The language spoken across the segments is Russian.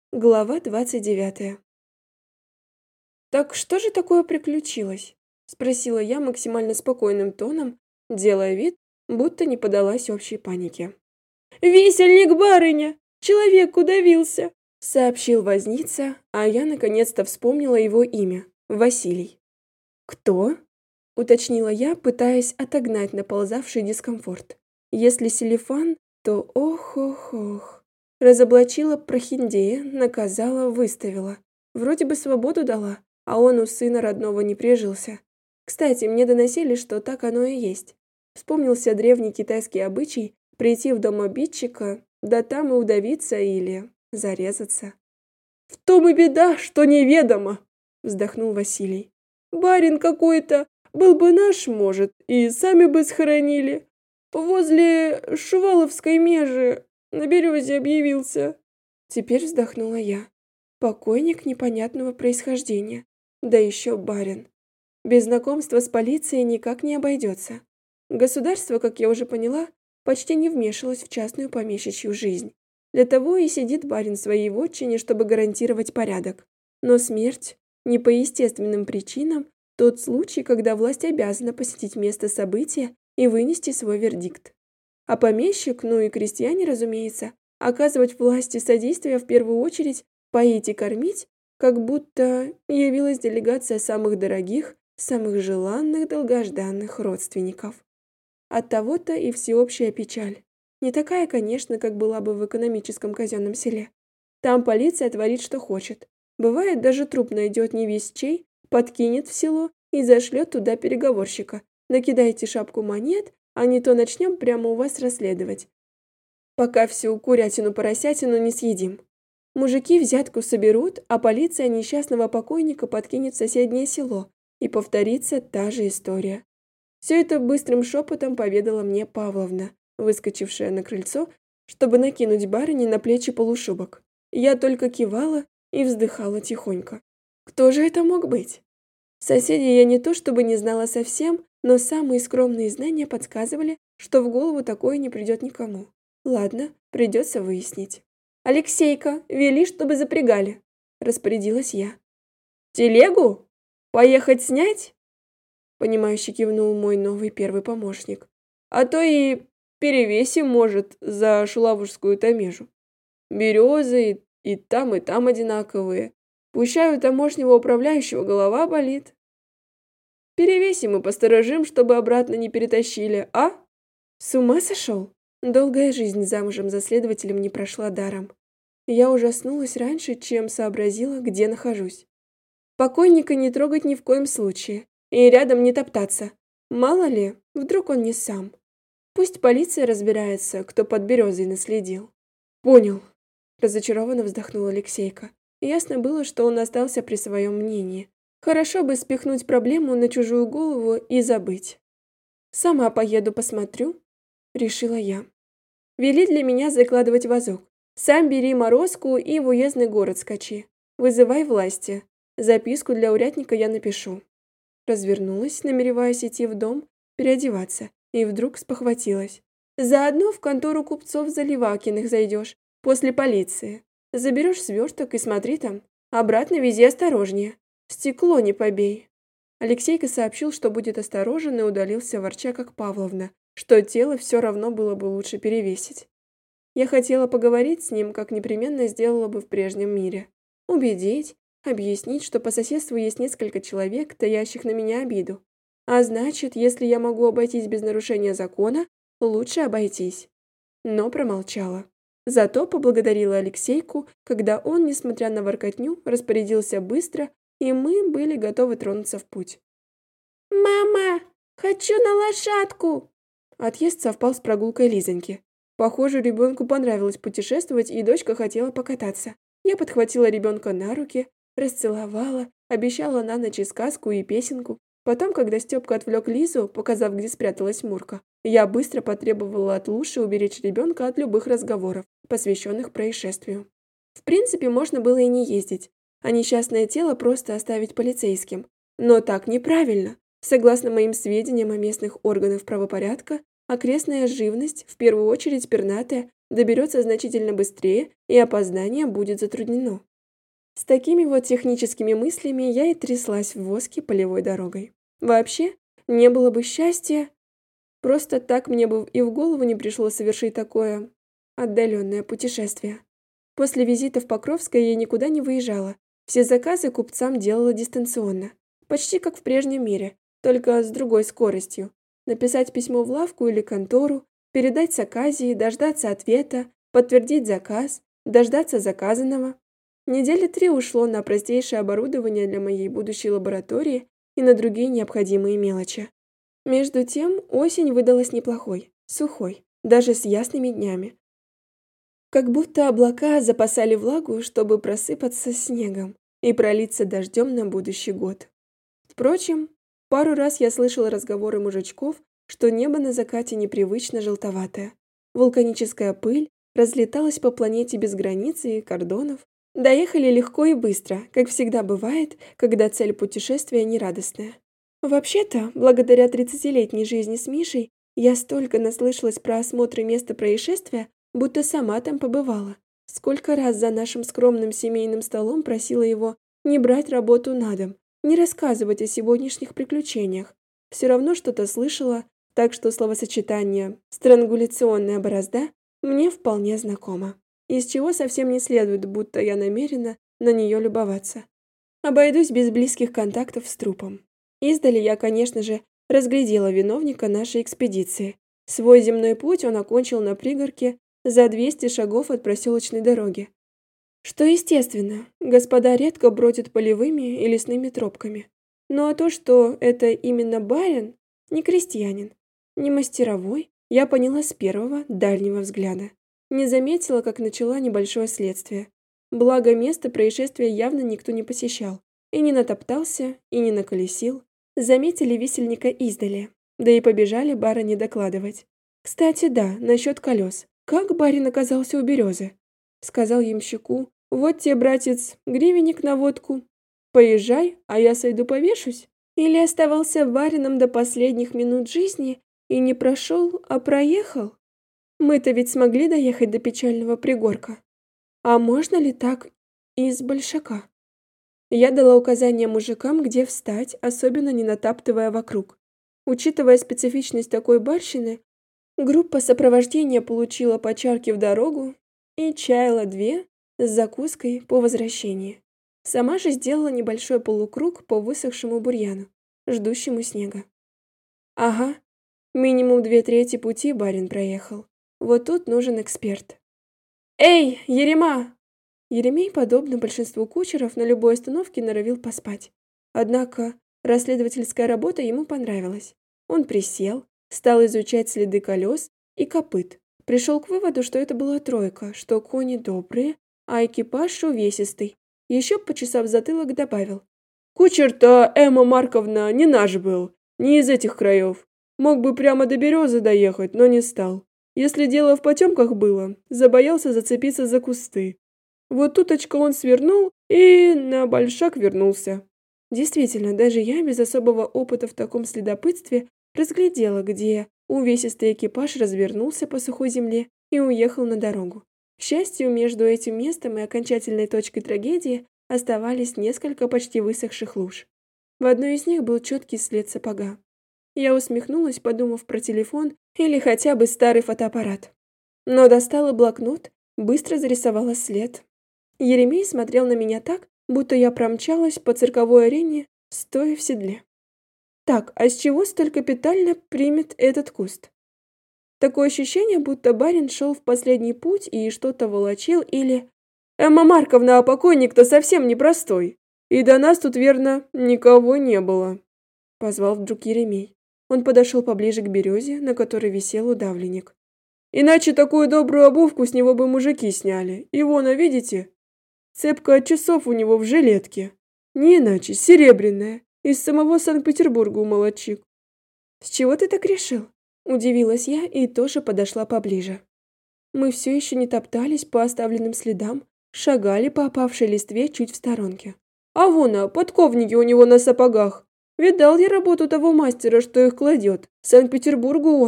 Глава 29. «Так что же такое приключилось?» — спросила я максимально спокойным тоном, делая вид, будто не поддалась общей панике. «Висельник, барыня! Человек удавился!» — сообщил возница, а я наконец-то вспомнила его имя — Василий. «Кто?» — уточнила я, пытаясь отогнать наползавший дискомфорт. «Если Селифан, то ох-ох-ох». Разоблачила прохиндея, наказала, выставила. Вроде бы свободу дала, а он у сына родного не прижился. Кстати, мне доносили, что так оно и есть. Вспомнился древний китайский обычай прийти в дом обидчика, да там и удавиться или зарезаться. «В том и беда, что неведомо!» — вздохнул Василий. «Барин какой-то, был бы наш, может, и сами бы схоронили. Возле Шуваловской межи на березе объявился». Теперь вздохнула я. Покойник непонятного происхождения, да еще барин. Без знакомства с полицией никак не обойдется. Государство, как я уже поняла, почти не вмешивалось в частную помещичью жизнь. Для того и сидит барин в своей вотчине, чтобы гарантировать порядок. Но смерть не по естественным причинам тот случай, когда власть обязана посетить место события и вынести свой вердикт. А помещик, ну и крестьяне, разумеется, оказывать власти содействие в первую очередь поить и кормить, как будто явилась делегация самых дорогих, самых желанных, долгожданных родственников. Оттого-то и всеобщая печаль. Не такая, конечно, как была бы в экономическом казенном селе. Там полиция творит, что хочет. Бывает, даже труп найдет не весь чей, подкинет в село и зашлет туда переговорщика. Накидайте шапку монет, а не то начнем прямо у вас расследовать, пока всю курятину-поросятину не съедим. Мужики взятку соберут, а полиция несчастного покойника подкинет в соседнее село, и повторится та же история. Все это быстрым шепотом поведала мне Павловна, выскочившая на крыльцо, чтобы накинуть барыне на плечи полушубок. Я только кивала и вздыхала тихонько. Кто же это мог быть? Соседей я не то чтобы не знала совсем, но самые скромные знания подсказывали, что в голову такое не придет никому. Ладно, придется выяснить. «Алексейка, вели, чтобы запрягали», — распорядилась я. «Телегу? Поехать снять?» — понимающе кивнул мой новый первый помощник. «А то и перевесим, может, за Шулавушскую тамежу. Березы и там одинаковые. Пущай у тамошнего управляющего голова болит. Перевесим и посторожим, чтобы обратно не перетащили, а?» С ума сошел? Долгая жизнь замужем за следователем не прошла даром. Я ужаснулась раньше, чем сообразила, где нахожусь. Покойника не трогать ни в коем случае. И рядом не топтаться. Мало ли, вдруг он не сам. Пусть полиция разбирается, кто под березой наследил. Понял. Разочарованно вздохнул Алексейка. Ясно было, что он остался при своем мнении. Хорошо бы спихнуть проблему на чужую голову и забыть. Сама поеду посмотрю, решила я. Вели для меня закладывать вазок. Сам бери морозку и в уездный город скачи. Вызывай власти. Записку для урядника я напишу. Развернулась, намереваясь идти в дом, переодеваться, и вдруг спохватилась. Заодно в контору купцов Заливакиных зайдешь, после полиции. Заберешь сверток и смотри там. Обратно вези осторожнее. Стекло не побей. Алексейка сообщил, что будет осторожен, и удалился, ворча как Павловна, что тело все равно было бы лучше перевесить. Я хотела поговорить с ним, как непременно сделала бы в прежнем мире. Убедить, объяснить, что по соседству есть несколько человек, таящих на меня обиду. А значит, если я могу обойтись без нарушения закона, лучше обойтись. Но промолчала. Зато поблагодарила Алексейку, когда он, несмотря на воркотню, распорядился быстро, и мы были готовы тронуться в путь. «Мама, хочу на лошадку!» Отъезд совпал с прогулкой Лизоньки. Похоже, ребенку понравилось путешествовать, и дочка хотела покататься. Я подхватила ребенка на руки, расцеловала, обещала на ночь и сказку, и песенку. Потом, когда Степка отвлек Лизу, показав, где спряталась Мурка, я быстро потребовала от Луши уберечь ребенка от любых разговоров, посвященных происшествию. В принципе, можно было и не ездить, а несчастное тело просто оставить полицейским. Но так неправильно. Согласно моим сведениям о местных органах правопорядка, окрестная живность, в первую очередь пернатая, доберется значительно быстрее и опоздание будет затруднено. С такими вот техническими мыслями я и тряслась в воске полевой дорогой. Вообще, не было бы счастья, просто так мне бы и в голову не пришло совершить такое отдаленное путешествие. После визита в Покровское я никуда не выезжала. Все заказы купцам делала дистанционно. Почти как в прежнем мире, только с другой скоростью. Написать письмо в лавку или контору, передать с оказии, дождаться ответа, подтвердить заказ, дождаться заказанного. Недели 3 ушло на простейшее оборудование для моей будущей лаборатории и на другие необходимые мелочи. Между тем, осень выдалась неплохой, сухой, даже с ясными днями. Как будто облака запасали влагу, чтобы просыпаться снегом и пролиться дождем на будущий год. Впрочем, пару раз я слышала разговоры мужичков, что небо на закате непривычно желтоватое. Вулканическая пыль разлеталась по планете без границ и кордонов. Доехали легко и быстро, как всегда бывает, когда цель путешествия нерадостная. Вообще-то, благодаря 30-летней жизни с Мишей, я столько наслышалась про осмотры места происшествия, будто сама там побывала. Сколько раз за нашим скромным семейным столом просила его не брать работу на дом, не рассказывать о сегодняшних приключениях. Все равно что-то слышала, так что словосочетание «странгуляционная борозда» мне вполне знакомо. Из чего совсем не следует, будто я намерена на нее любоваться. Обойдусь без близких контактов с трупом. Издали я, конечно же, разглядела виновника нашей экспедиции. Свой земной путь он окончил на пригорке за 200 шагов от проселочной дороги. Что естественно, господа редко бродят полевыми и лесными тропками. Ну а то, что это именно барин, не крестьянин, не мастеровой, я поняла с первого дальнего взгляда. Не заметила, как начала небольшое следствие. Благо, место происшествия явно никто не посещал. И не натоптался, и не наколесил. Заметили висельника издали. Да и побежали барыне докладывать. Кстати, да, насчет колес. Как барин оказался у березы? Сказал ямщику: вот тебе, братец, гривенник на водку. Поезжай, а я сойду повешусь. Или оставался барином до последних минут жизни и не прошел, а проехал? Мы-то ведь смогли доехать до печального пригорка. А можно ли так из большака? Я дала указания мужикам, где встать, особенно не натаптывая вокруг. Учитывая специфичность такой барщины, группа сопровождения получила по чарке в дорогу и чаяла 2 с закуской по возвращении. Сама же сделала небольшой полукруг по высохшему бурьяну, ждущему снега. Ага, минимум 2/3 пути барин проехал. Вот тут нужен эксперт. «Эй, Ерема!» Еремей, подобно большинству кучеров, на любой остановке норовил поспать. Однако расследовательская работа ему понравилась. Он присел, стал изучать следы колес и копыт. Пришел к выводу, что это была тройка, что кони добрые, а экипаж увесистый. Еще почесав затылок, добавил: «Кучер-то, Эмма Марковна, не наш был, не из этих краев. Мог бы прямо до березы доехать, но не стал. Если дело в потемках было, забоялся зацепиться за кусты. Вот туточка он свернул и на большак вернулся». Действительно, даже я, без особого опыта в таком следопытстве, разглядела, где увесистый экипаж развернулся по сухой земле и уехал на дорогу. К счастью, между этим местом и окончательной точкой трагедии оставались несколько почти высохших луж. В одной из них был четкий след сапога. Я усмехнулась, подумав про телефон или хотя бы старый фотоаппарат. Но достала блокнот, быстро зарисовала след. Еремей смотрел на меня так, будто я промчалась по цирковой арене, стоя в седле. Так, а с чего столь капитально примет этот куст? Такое ощущение, будто барин шел в последний путь и что-то волочил или... «Эмма Марковна, а покойник-то совсем непростой. И до нас тут, верно, никого не было», — позвал вдруг Еремей. Он подошел поближе к березе, на которой висел удавленник. «Иначе такую добрую обувку с него бы мужики сняли. И вон, а видите? Цепка от часов у него в жилетке. Не иначе, серебряная, из самого Санкт-Петербурга у молодчик». «С чего ты так решил?» — удивилась я и тоже подошла поближе. Мы все еще не топтались по оставленным следам, шагали по опавшей листве чуть в сторонке. «А вон, а подковники у него на сапогах. Видал я работу того мастера, что их кладет. В Санкт-Петербургу он.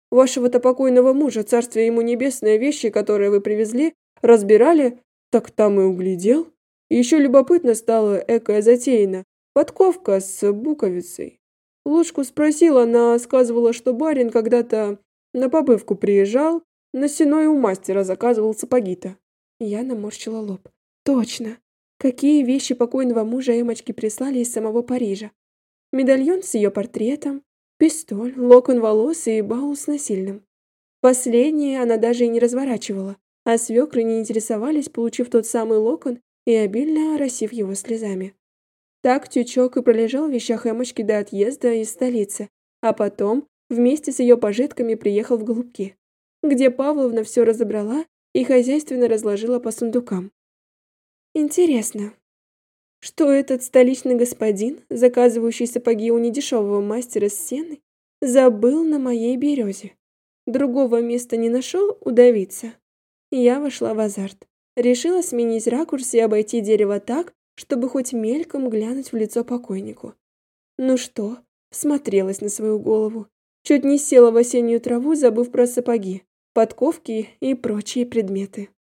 Вашего-то покойного мужа, царствие ему небесное, вещи, которые вы привезли, разбирали, так там и углядел. И еще любопытно стало экая затеяна. Подковка с буковицей. Ложку спросила, она сказывала, что барин когда-то на побывку приезжал, на сеной у мастера заказывал сапоги-то. Я наморщила лоб. Точно. Какие вещи покойного мужа Эмочки прислали из самого Парижа? Медальон с ее портретом, пистоль, локон волос и баул с насильным. Последнее она даже и не разворачивала, а свекры не интересовались, получив тот самый локон и обильно оросив его слезами. Так тючок и пролежал в вещах Эмочки до отъезда из столицы, а потом вместе с ее пожитками приехал в Голубки, где Павловна все разобрала и хозяйственно разложила по сундукам. Интересно, что этот столичный господин, заказывающий сапоги у недешевого мастера с Сены, забыл на моей березе. Другого места не нашел удавиться. Я вошла в азарт. Решила сменить ракурс и обойти дерево так, чтобы хоть мельком глянуть в лицо покойнику. Ну что, смотрелась на свою голову. Чуть не села в осеннюю траву, забыв про сапоги, подковки и прочие предметы.